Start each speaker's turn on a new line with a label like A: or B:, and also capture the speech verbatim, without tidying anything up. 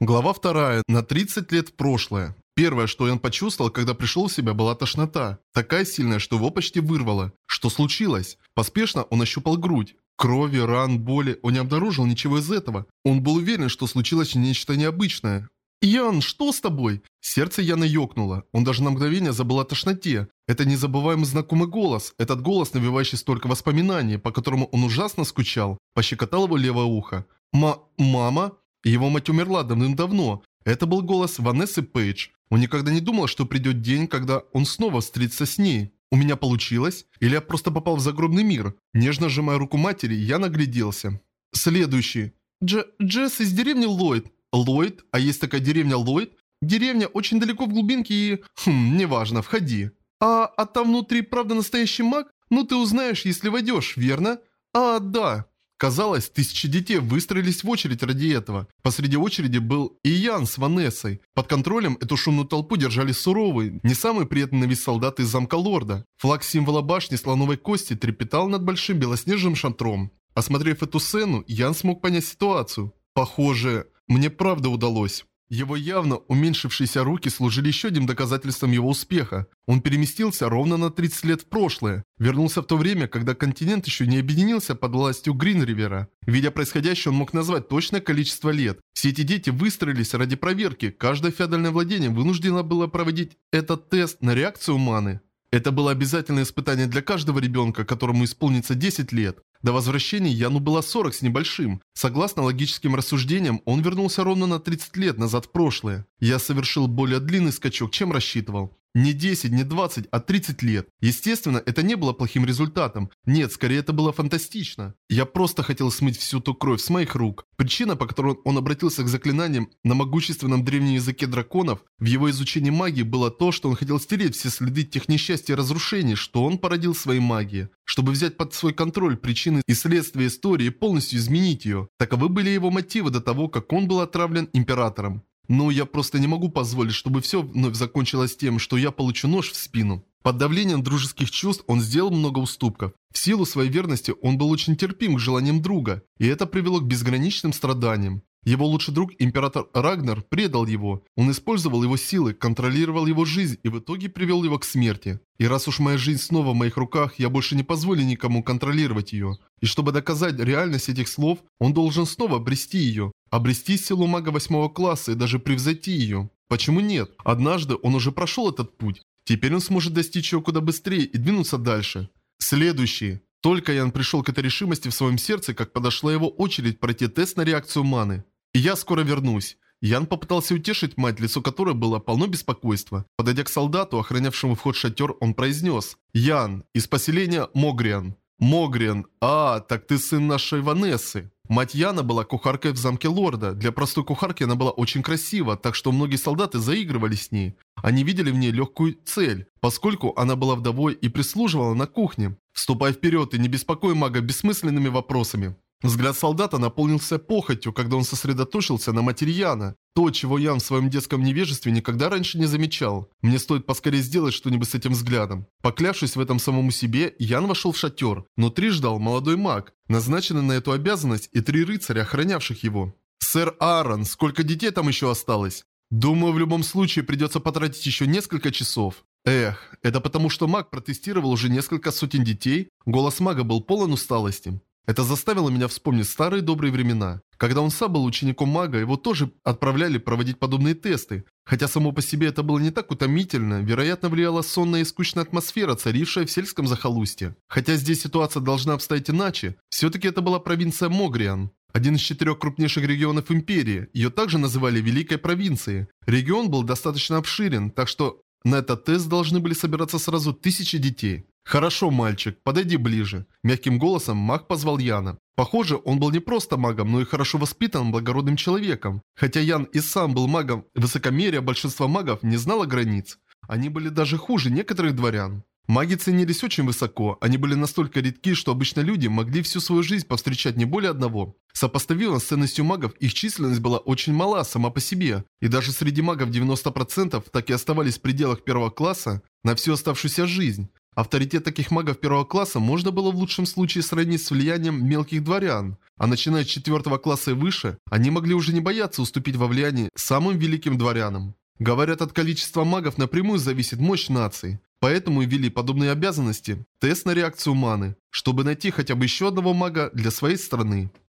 A: Глава вторая. На тридцать лет в прошлое. Первое, что Ян почувствовал, когда пришел в себя, была тошнота. Такая сильная, что его почти вырвало. Что случилось? Поспешно он ощупал грудь. Крови, ран, боли. Он не обнаружил ничего из этого. Он был уверен, что случилось нечто необычное. «Ян, что с тобой?» Сердце Яна ёкнуло. Он даже на мгновение забыл о тошноте. Это незабываемый знакомый голос. Этот голос, навевающий столько воспоминаний, по которому он ужасно скучал, пощекотал его левое ухо. «Ма... мама?» Его мать умерла давным-давно. Это был голос Ванессы Пейдж. Он никогда не думал, что придет день, когда он снова встретится с ней. «У меня получилось? Или я просто попал в загробный мир?» Нежно сжимая руку матери, я нагляделся. Следующий. Дж Джесс из деревни Ллойд. Ллойд? А есть такая деревня Ллойд? Деревня очень далеко в глубинке и... Хм, неважно, входи. А, а там внутри правда настоящий маг? Ну ты узнаешь, если войдешь, верно? А, да. Казалось, тысячи детей выстроились в очередь ради этого. Посреди очереди был и Ян с Ванессой. Под контролем эту шумную толпу держали суровые, не самые приятные на вид солдаты из замка лорда. Флаг символа башни слоновой кости трепетал над большим белоснежным шатром. Осмотрев эту сцену, Ян смог понять ситуацию. Похоже, мне правда удалось. Его явно уменьшившиеся руки служили еще одним доказательством его успеха. Он переместился ровно на тридцать лет в прошлое. Вернулся в то время, когда континент еще не объединился под властью Гринривера. Видя происходящее, он мог назвать точное количество лет. Все эти дети выстроились ради проверки. Каждое феодальное владение вынуждено было проводить этот тест на реакцию маны. Это было обязательное испытание для каждого ребенка, которому исполнится десять лет. До возвращения Яну было сорок с небольшим. Согласно логическим рассуждениям, он вернулся ровно на тридцать лет назад в прошлое. Я совершил более длинный скачок, чем рассчитывал. Не десять, не двадцать, а тридцать лет. Естественно, это не было плохим результатом. Нет, скорее это было фантастично. Я просто хотел смыть всю ту кровь с моих рук. Причина, по которой он обратился к заклинаниям на могущественном древнем языке драконов, в его изучении магии было то, что он хотел стереть все следы тех несчастий и разрушений, что он породил своей магией. Чтобы взять под свой контроль причины и следствия истории и полностью изменить ее. Таковы были его мотивы до того, как он был отравлен императором. Но я просто не могу позволить, чтобы все вновь закончилось тем, что я получу нож в спину. Под давлением дружеских чувств он сделал много уступков. В силу своей верности он был очень терпим к желаниям друга, и это привело к безграничным страданиям. Его лучший друг, император Рагнар, предал его. Он использовал его силы, контролировал его жизнь и в итоге привел его к смерти. И раз уж моя жизнь снова в моих руках, я больше не позволю никому контролировать ее. И чтобы доказать реальность этих слов, он должен снова обрести ее. Обрести силу мага восьмого класса и даже превзойти ее. Почему нет? Однажды он уже прошел этот путь. Теперь он сможет достичь его куда быстрее и двинуться дальше. Следующий. Только Ян пришел к этой решимости в своем сердце, как подошла его очередь пройти тест на реакцию маны. И я скоро вернусь. Ян попытался утешить мать, лицо которой было полно беспокойства. Подойдя к солдату, охранявшему вход в шатер, он произнес: «Ян, из поселения Могриан». «Могриан, а, так ты сын нашей Ванессы». Мать Яна была кухаркой в замке лорда. Для простой кухарки она была очень красива, так что многие солдаты заигрывали с ней. Они видели в ней легкую цель, поскольку она была вдовой и прислуживала на кухне. «Вступай вперед и не беспокой мага бессмысленными вопросами». Взгляд солдата наполнился похотью, когда он сосредоточился на матери Яна. То, чего Ян в своем детском невежестве никогда раньше не замечал. Мне стоит поскорее сделать что-нибудь с этим взглядом. Поклявшись в этом самому себе, Ян вошел в шатер. Внутри ждал молодой маг, назначенный на эту обязанность, и три рыцаря, охранявших его. «Сэр Аарон, сколько детей там еще осталось?» «Думаю, в любом случае придется потратить еще несколько часов». Эх, это потому что маг протестировал уже несколько сотен детей? Голос мага был полон усталости. Это заставило меня вспомнить старые добрые времена. Когда он сам был учеником мага, его тоже отправляли проводить подобные тесты. Хотя само по себе это было не так утомительно, вероятно влияла сонная и скучная атмосфера, царившая в сельском захолустье. Хотя здесь ситуация должна обстоять иначе, все-таки это была провинция Могриан. Один из четырех крупнейших регионов империи, ее также называли Великой провинцией. Регион был достаточно обширен, так что на этот тест должны были собираться сразу тысячи детей. «Хорошо, мальчик, подойди ближе». Мягким голосом маг позвал Яна. Похоже, он был не просто магом, но и хорошо воспитанным, благородным человеком. Хотя Ян и сам был магом, высокомерие большинства магов не знало границ. Они были даже хуже некоторых дворян. Маги ценились очень высоко, они были настолько редки, что обычно люди могли всю свою жизнь повстречать не более одного. Сопоставимо с ценностью магов, их численность была очень мала сама по себе. И даже среди магов девяносто процентов так и оставались в пределах первого класса на всю оставшуюся жизнь. Авторитет таких магов первого класса можно было в лучшем случае сравнить с влиянием мелких дворян. А начиная с четвертого класса и выше, они могли уже не бояться уступить во влиянии самым великим дворянам. Говорят, от количества магов напрямую зависит мощь наций. Поэтому и ввели подобные обязанности – тест на реакцию маны, чтобы найти хотя бы еще одного мага для своей страны.